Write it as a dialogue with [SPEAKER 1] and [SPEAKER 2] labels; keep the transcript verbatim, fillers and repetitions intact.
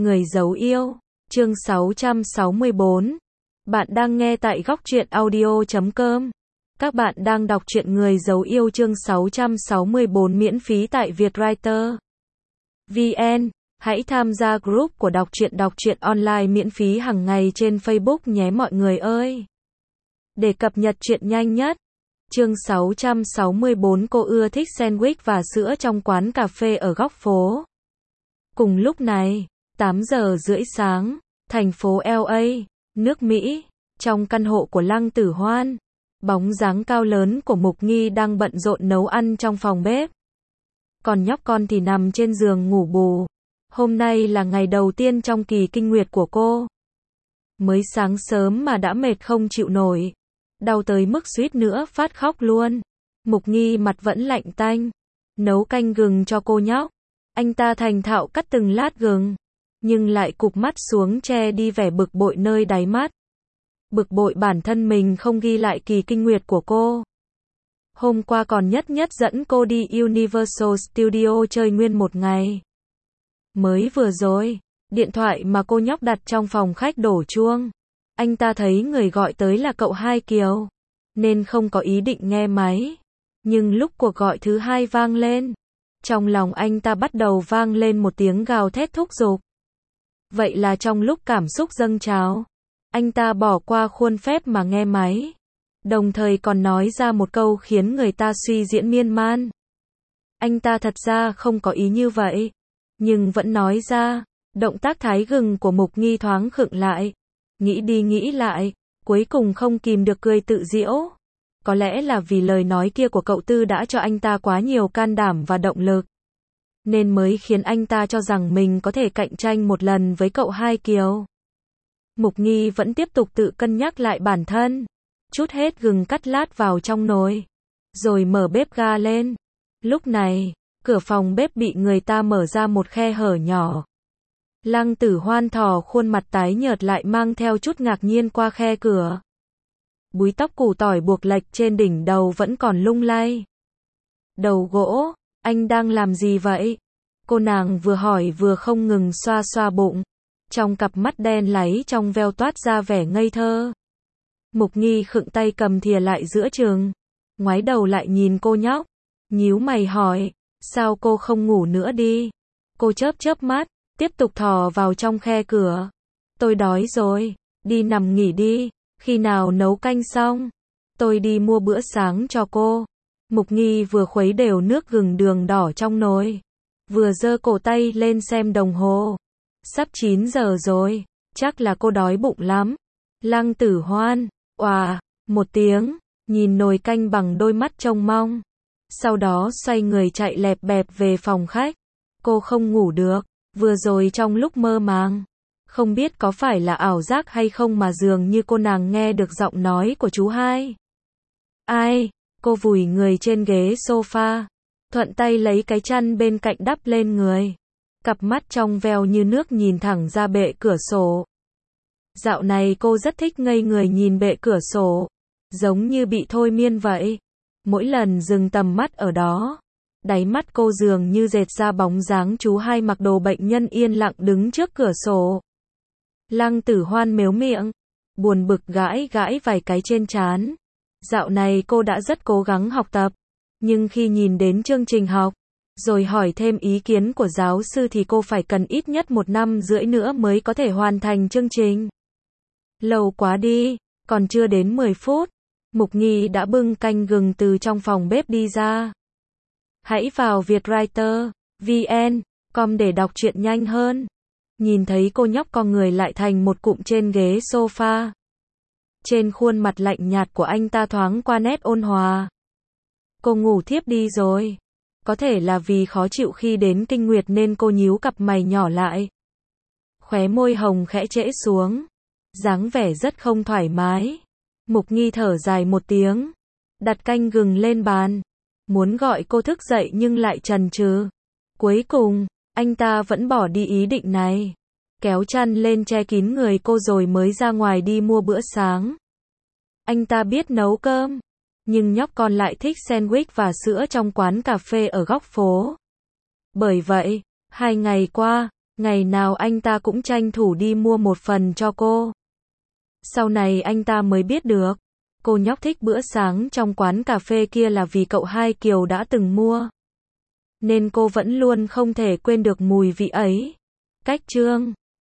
[SPEAKER 1] Người dấu yêu, chương sáu trăm sáu mươi bốn. Bạn đang nghe tại góc truyện audio chấm com. Các bạn đang đọc truyện Người dấu yêu chương sáu trăm sáu mươi bốn miễn phí tại Vietwriter vê en. Hãy tham gia group của đọc truyện đọc truyện online miễn phí hàng ngày trên Facebook nhé mọi người ơi. Để cập nhật truyện nhanh nhất. Chương sáu trăm sáu mươi bốn. Cô ưa thích sandwich và sữa trong quán cà phê ở góc phố. Cùng lúc này, tám giờ rưỡi sáng, thành phố lờ a, nước Mỹ, trong căn hộ của Lăng Tử Hoan, bóng dáng cao lớn của Mục Nghi đang bận rộn nấu ăn trong phòng bếp. Còn nhóc con thì nằm trên giường ngủ bù. Hôm nay là ngày đầu tiên trong kỳ kinh nguyệt của cô. Mới sáng sớm mà đã mệt không chịu nổi. Đau tới mức suýt nữa phát khóc luôn. Mục Nghi mặt vẫn lạnh tanh. Nấu canh gừng cho cô nhóc. Anh ta thành thạo cắt từng lát gừng. Nhưng lại cụp mắt xuống che đi vẻ bực bội nơi đáy mắt. Bực bội bản thân mình không ghi lại kỳ kinh nguyệt của cô. Hôm qua còn nhất nhất dẫn cô đi Universal Studio chơi nguyên một ngày. Mới vừa rồi, điện thoại mà cô nhóc đặt trong phòng khách đổ chuông. Anh ta thấy người gọi tới là cậu Hai Kiều, nên không có ý định nghe máy. Nhưng lúc cuộc gọi thứ hai vang lên, trong lòng anh ta bắt đầu vang lên một tiếng gào thét thúc giục. Vậy là trong lúc cảm xúc dâng trào, anh ta bỏ qua khuôn phép mà nghe máy. Đồng thời còn nói ra một câu khiến người ta suy diễn miên man. Anh ta thật ra không có ý như vậy, nhưng vẫn nói ra. Động tác thái gừng của Mục Nghi thoáng khựng lại. Nghĩ đi nghĩ lại, cuối cùng không kìm được cười tự giễu. Có lẽ là vì lời nói kia của cậu Tư đã cho anh ta quá nhiều can đảm và động lực, nên mới khiến anh ta cho rằng mình có thể cạnh tranh một lần với cậu Hai Kiều. Mục Nghi vẫn tiếp tục tự cân nhắc lại bản thân. Chút hết gừng cắt lát vào trong nồi, rồi mở bếp ga lên. Lúc này, cửa phòng bếp bị người ta mở ra một khe hở nhỏ. Lăng Tử Hoan thò khuôn mặt tái nhợt lại mang theo chút ngạc nhiên qua khe cửa. Búi tóc củ tỏi buộc lệch trên đỉnh đầu vẫn còn lung lay. Đầu gỗ, anh đang làm gì vậy? Cô nàng vừa hỏi vừa không ngừng xoa xoa bụng. Trong cặp mắt đen láy trong veo toát ra vẻ ngây thơ. Mục Nghi khựng tay cầm thìa lại giữa chừng. Ngoái đầu lại nhìn cô nhóc. Nhíu mày hỏi, sao cô không ngủ nữa đi? Cô chớp chớp mắt, tiếp tục thò vào trong khe cửa. Tôi đói rồi, đi nằm nghỉ đi, khi nào nấu canh xong, tôi đi mua bữa sáng cho cô. Mục Nghi vừa khuấy đều nước gừng đường đỏ trong nồi, vừa giơ cổ tay lên xem đồng hồ. Sắp chín giờ rồi, chắc là cô đói bụng lắm. Lăng Tử Hoan, oà, một tiếng, nhìn nồi canh bằng đôi mắt trông mong. Sau đó xoay người chạy lẹp bẹp về phòng khách. Cô không ngủ được, vừa rồi trong lúc mơ màng, không biết có phải là ảo giác hay không mà dường như cô nàng nghe được giọng nói của chú Hai. Ai? Cô vùi người trên ghế sofa, thuận tay lấy cái chăn bên cạnh đắp lên người. Cặp mắt trong veo như nước nhìn thẳng ra bệ cửa sổ. Dạo này cô rất thích ngây người nhìn bệ cửa sổ, giống như bị thôi miên vậy. Mỗi lần dừng tầm mắt ở đó, đáy mắt cô dường như dệt ra bóng dáng chú Hai mặc đồ bệnh nhân yên lặng đứng trước cửa sổ. Lăng Tử Hoan mếu miệng, buồn bực gãi gãi vài cái trên trán. Dạo này cô đã rất cố gắng học tập, nhưng khi nhìn đến chương trình học, rồi hỏi thêm ý kiến của giáo sư thì cô phải cần ít nhất một năm rưỡi nữa mới có thể hoàn thành chương trình. Lâu quá đi, còn chưa đến mười phút, Mục Nghi đã bưng canh gừng từ trong phòng bếp đi ra. Hãy vào Vietwriter vê en com để đọc truyện nhanh hơn. Nhìn thấy cô nhóc con người lại thành một cụm trên ghế sofa. Trên khuôn mặt lạnh nhạt của anh ta thoáng qua nét ôn hòa. Cô ngủ thiếp đi rồi. Có thể là vì khó chịu khi đến kinh nguyệt nên cô nhíu cặp mày nhỏ lại. Khóe môi hồng khẽ trễ xuống. Dáng vẻ rất không thoải mái. Mục Nghi thở dài một tiếng. Đặt canh gừng lên bàn. Muốn gọi cô thức dậy nhưng lại chần chừ. Cuối cùng, anh ta vẫn bỏ đi ý định này. Kéo chăn lên che kín người cô rồi mới ra ngoài đi mua bữa sáng. Anh ta biết nấu cơm, nhưng nhóc con lại thích sandwich và sữa trong quán cà phê ở góc phố. Bởi vậy, hai ngày qua, Ngày nào anh ta cũng tranh thủ đi mua một phần cho cô. Sau này anh ta mới biết được, cô nhóc thích bữa sáng trong quán cà phê kia là vì cậu hai Kiều đã từng mua. Nên cô vẫn luôn không thể quên được mùi vị ấy. Cách chương